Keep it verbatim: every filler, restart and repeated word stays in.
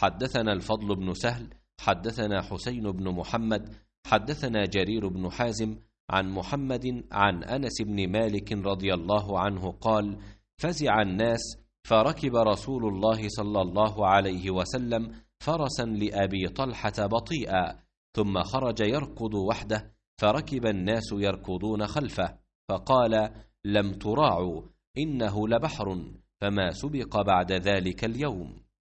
حدثنا الفضل بن سهل حدثنا حسين بن محمد حدثنا جرير بن حازم عن محمد عن أنس بن مالك رضي الله عنه قال: فزع الناس فركب رسول الله صلى الله عليه وسلم فرسا لأبي طلحة بطيئا، ثم خرج يركض وحده، فركب الناس يركضون خلفه، فقال: لم تراعوا، إنه لبحر، فما سبق بعد ذلك اليوم.